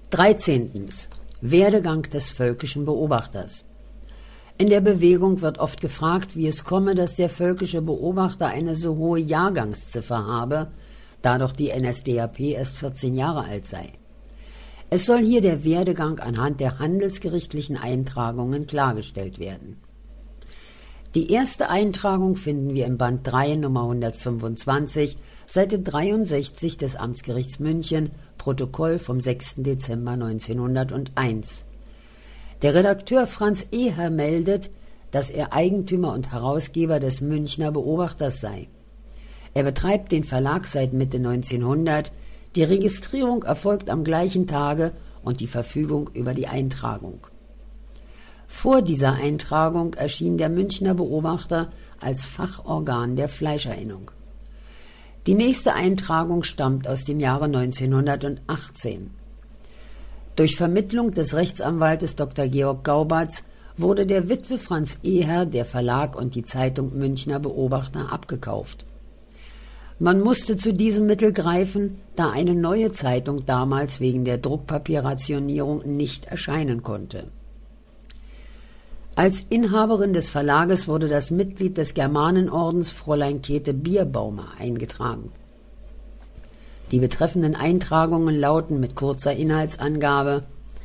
13. Werdegang des völkischen Beobachters. In der Bewegung wird oft gefragt, wie es komme, dass der völkische Beobachter eine so hohe Jahrgangsziffer habe, da doch die NSDAP erst 14 Jahre alt sei. Es soll hier der Werdegang anhand der handelsgerichtlichen Eintragungen klargestellt werden. Die erste Eintragung finden wir im Band 3, Nummer 125, Seite 63 des Amtsgerichts München, Protokoll vom 6. Dezember 1901. Der Redakteur Franz Eher meldet, dass er Eigentümer und Herausgeber des Münchner Beobachters sei. Er betreibt den Verlag seit Mitte 1900, die Registrierung erfolgt am gleichen Tage und die Verfügung über die Eintragung. Vor dieser Eintragung erschien der Münchner Beobachter als Fachorgan der Fleischerinnung. Die nächste Eintragung stammt aus dem Jahre 1918. Durch Vermittlung des Rechtsanwaltes Dr. Georg Gaubatz wurde der Witwe Franz Eher der Verlag und die Zeitung Münchner Beobachter abgekauft. Man musste zu diesem Mittel greifen, da eine neue Zeitung damals wegen der Druckpapierrationierung nicht erscheinen konnte. Als Inhaberin des Verlages wurde das Mitglied des Germanenordens Fräulein Käthe Bierbaumer eingetragen. Die betreffenden Eintragungen lauten mit kurzer Inhaltsangabe: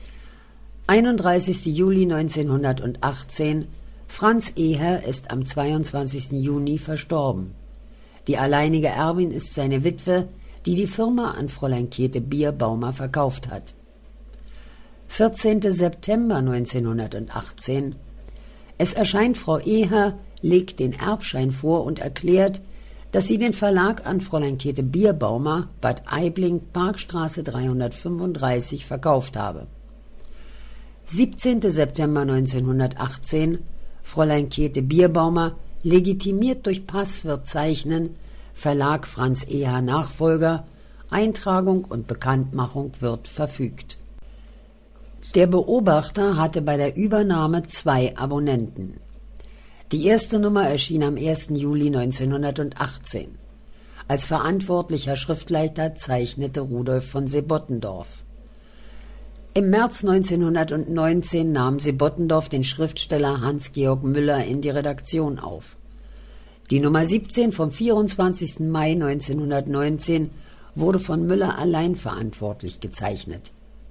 31. Juli 1918, Franz Eher ist am 22. Juni verstorben. Die alleinige Erbin ist seine Witwe, die die Firma an Fräulein Käthe Bierbaumer verkauft hat. 14. September 1918. Es erscheint Frau Eher, legt den Erbschein vor und erklärt, dass sie den Verlag an Fräulein Käthe Bierbaumer, Bad Aibling, Parkstraße 335, verkauft habe. 17. September 1918. Fräulein Käthe Bierbaumer, legitimiert durch Pass, wird zeichnen, Verlag Franz Eher Nachfolger, Eintragung und Bekanntmachung wird verfügt. Der Beobachter hatte bei der Übernahme 2 Abonnenten. Die erste Nummer erschien am 1. Juli 1918. Als verantwortlicher Schriftleiter zeichnete Rudolf von Sebottendorf. Im März 1919 nahm Sebottendorf den Schriftsteller Hans-Georg Müller in die Redaktion auf. Die Nummer 17 vom 24. Mai 1919 wurde von Müller allein verantwortlich gezeichnet.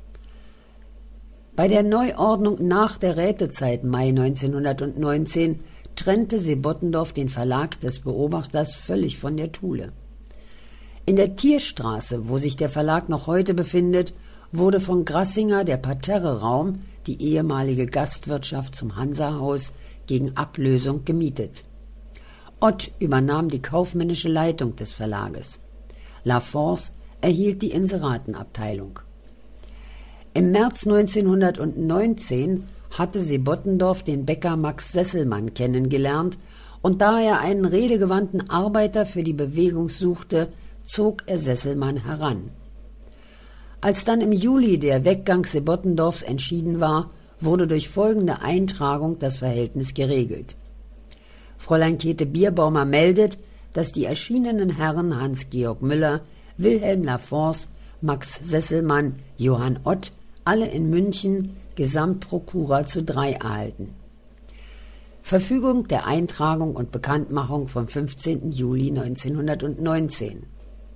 Bei der Neuordnung nach der Rätezeit Mai 1919 trennte Sebottendorf den Verlag des Beobachters völlig von der Thule. In der Tierstraße, wo sich der Verlag noch heute befindet, wurde von Grassinger der Parterre-Raum, die ehemalige Gastwirtschaft zum Hansa-Haus, gegen Ablösung gemietet. Ott übernahm die kaufmännische Leitung des Verlages. Laforce erhielt die Inseratenabteilung. Im März 1919 hatte Sebottendorf den Bäcker Max Sesselmann kennengelernt und da er einen redegewandten Arbeiter für die Bewegung suchte, zog er Sesselmann heran. Als dann im Juli der Weggang Sebottendorfs entschieden war, wurde durch folgende Eintragung das Verhältnis geregelt. Fräulein Käthe Bierbaumer meldet, dass die erschienenen Herren Hans-Georg Müller, Wilhelm Laforce, Max Sesselmann, Johann Ott alle in München Gesamtprokura zu 3 erhalten. Verfügung der Eintragung und Bekanntmachung vom 15. Juli 1919.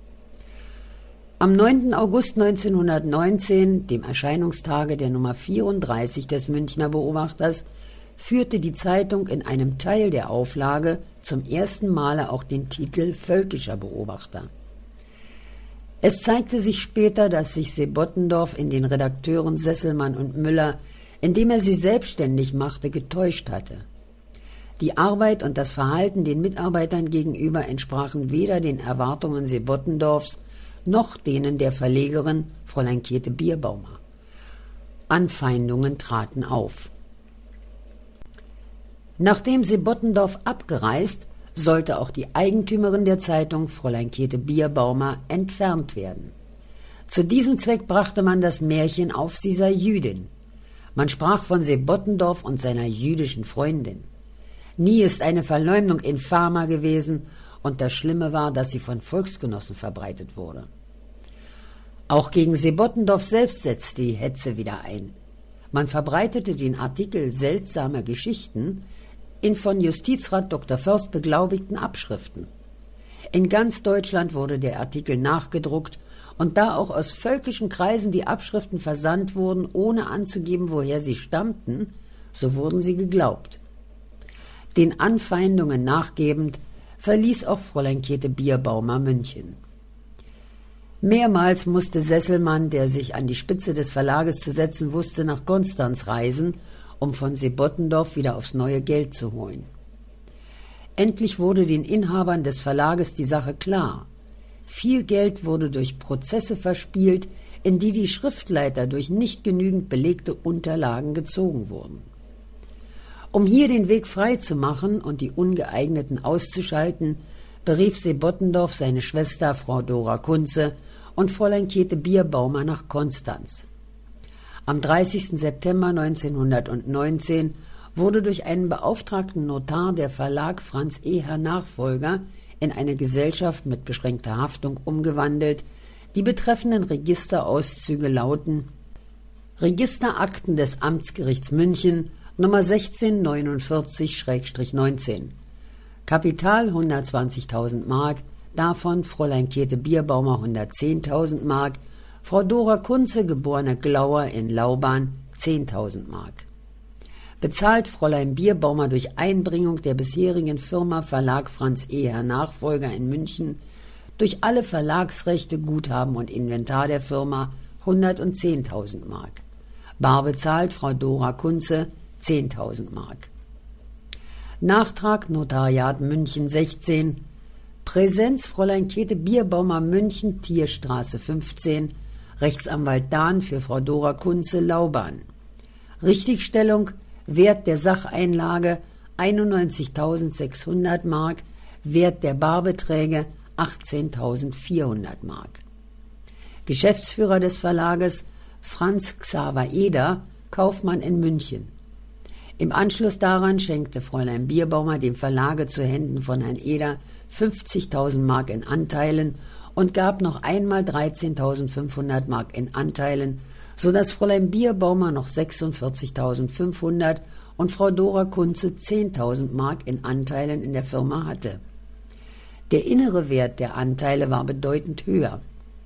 Am 9. August 1919, dem Erscheinungstage der Nummer 34 des Münchner Beobachters, führte die Zeitung in einem Teil der Auflage zum ersten Male auch den Titel Völkischer Beobachter. Es zeigte sich später, dass sich Sebottendorf in den Redakteuren Sesselmann und Müller, indem er sie selbstständig machte, getäuscht hatte. Die Arbeit und das Verhalten den Mitarbeitern gegenüber entsprachen weder den Erwartungen Sebottendorfs noch denen der Verlegerin Fräulein Käthe Bierbaumer. Anfeindungen traten auf. Nachdem Sebottendorf abgereist, sollte auch die Eigentümerin der Zeitung, Fräulein Käthe Bierbaumer, entfernt werden. Zu diesem Zweck brachte man das Märchen auf, sie sei Jüdin. Man sprach von Sebottendorf und seiner jüdischen Freundin. Nie ist eine Verleumdung infamer gewesen, und das Schlimme war, dass sie von Volksgenossen verbreitet wurde. Auch gegen Sebottendorf selbst setzte die Hetze wieder ein. Man verbreitete den Artikel Seltsame Geschichten in von Justizrat Dr. Först beglaubigten Abschriften. In ganz Deutschland wurde der Artikel nachgedruckt, und da auch aus völkischen Kreisen die Abschriften versandt wurden, ohne anzugeben, woher sie stammten, so wurden sie geglaubt. Den Anfeindungen nachgebend verließ auch Fräulein Käthe Bierbaumer München. Mehrmals musste Sesselmann, der sich an die Spitze des Verlages zu setzen wusste, nach Konstanz reisen, um von Sebottendorf wieder aufs neue Geld zu holen. Endlich wurde den Inhabern des Verlages die Sache klar. Viel Geld wurde durch Prozesse verspielt, in die Schriftleiter durch nicht genügend belegte Unterlagen gezogen wurden. Um hier den Weg frei zu machen und die Ungeeigneten auszuschalten, berief Sebottendorf seine Schwester Frau Dora Kunze und Fräulein Käthe Bierbaumer nach Konstanz. Am 30. September 1919 wurde durch einen beauftragten Notar der Verlag Franz Eher Nachfolger in eine Gesellschaft mit beschränkter Haftung umgewandelt. Die betreffenden Registerauszüge lauten: Registerakten des Amtsgerichts München Nummer 1649/19. Kapital 120.000 Mark, davon Fräulein Käthe Bierbaumer 110.000 Mark, Frau Dora Kunze, geborene Glauer in Lauban, 10.000 Mark. Bezahlt Fräulein Bierbaumer durch Einbringung der bisherigen Firma Verlag Franz Eher Nachfolger in München durch alle Verlagsrechte, Guthaben und Inventar der Firma 110.000 Mark. Bar bezahlt Frau Dora Kunze 10.000 Mark. Nachtrag Notariat München 16. Präsenz Fräulein Käthe Bierbaumer München, Tierstraße 15. Rechtsanwalt Dahn für Frau Dora Kunze, Lauban. Richtigstellung: Wert der Sacheinlage 91.600 Mark, Wert der Barbeträge 18.400 Mark. Geschäftsführer des Verlages Franz Xaver Eder, Kaufmann in München. Im Anschluss daran schenkte Fräulein Bierbaumer dem Verlage zu Händen von Herrn Eder 50.000 Mark in Anteilen und gab noch einmal 13.500 Mark in Anteilen, sodass Fräulein Bierbaumer noch 46.500 und Frau Dora Kunze 10.000 Mark in Anteilen in der Firma hatte. Der innere Wert der Anteile war bedeutend höher.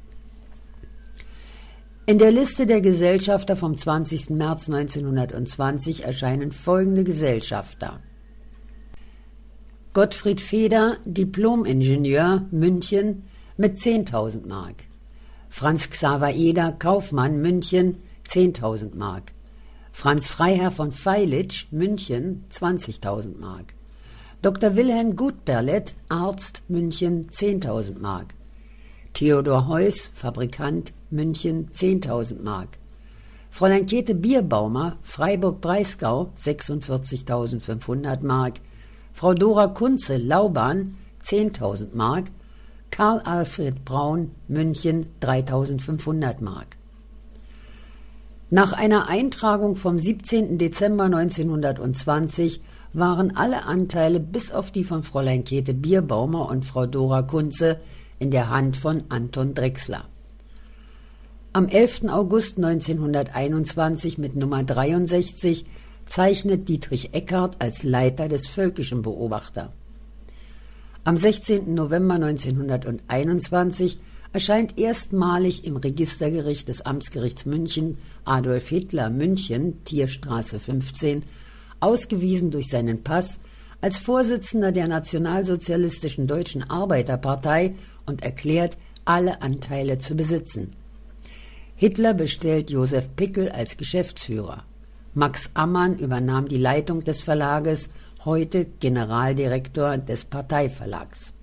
In der Liste der Gesellschafter vom 20. März 1920 erscheinen folgende Gesellschafter: Gottfried Feder, Diplom-Ingenieur, München, mit 10.000 Mark. Franz Xaver Eder, Kaufmann, München, 10.000 Mark. Franz Freiherr von Feilitsch, München, 20.000 Mark. Dr. Wilhelm Gutberlet, Arzt, München, 10.000 Mark. Theodor Heuss, Fabrikant, München, 10.000 Mark. Fräulein Käthe Bierbaumer, Freiburg-Breisgau, 46.500 Mark. Frau Dora Kunze, Lauban, 10.000 Mark. Karl Alfred Braun, München, 3.500 Mark. Nach einer Eintragung vom 17. Dezember 1920 waren alle Anteile bis auf die von Fräulein Käthe Bierbaumer und Frau Dora Kunze in der Hand von Anton Drechsler. Am 11. August 1921 mit Nummer 63 zeichnet Dietrich Eckart als Leiter des Völkischen Beobachter. Am 16. November 1921 erscheint erstmalig im Registergericht des Amtsgerichts München Adolf Hitler München, Tierstraße 15, ausgewiesen durch seinen Pass, als Vorsitzender der Nationalsozialistischen Deutschen Arbeiterpartei und erklärt, alle Anteile zu besitzen. Hitler bestellt Josef Pickel als Geschäftsführer. Max Ammann übernahm die Leitung des Verlages, heute Generaldirektor des Parteiverlags.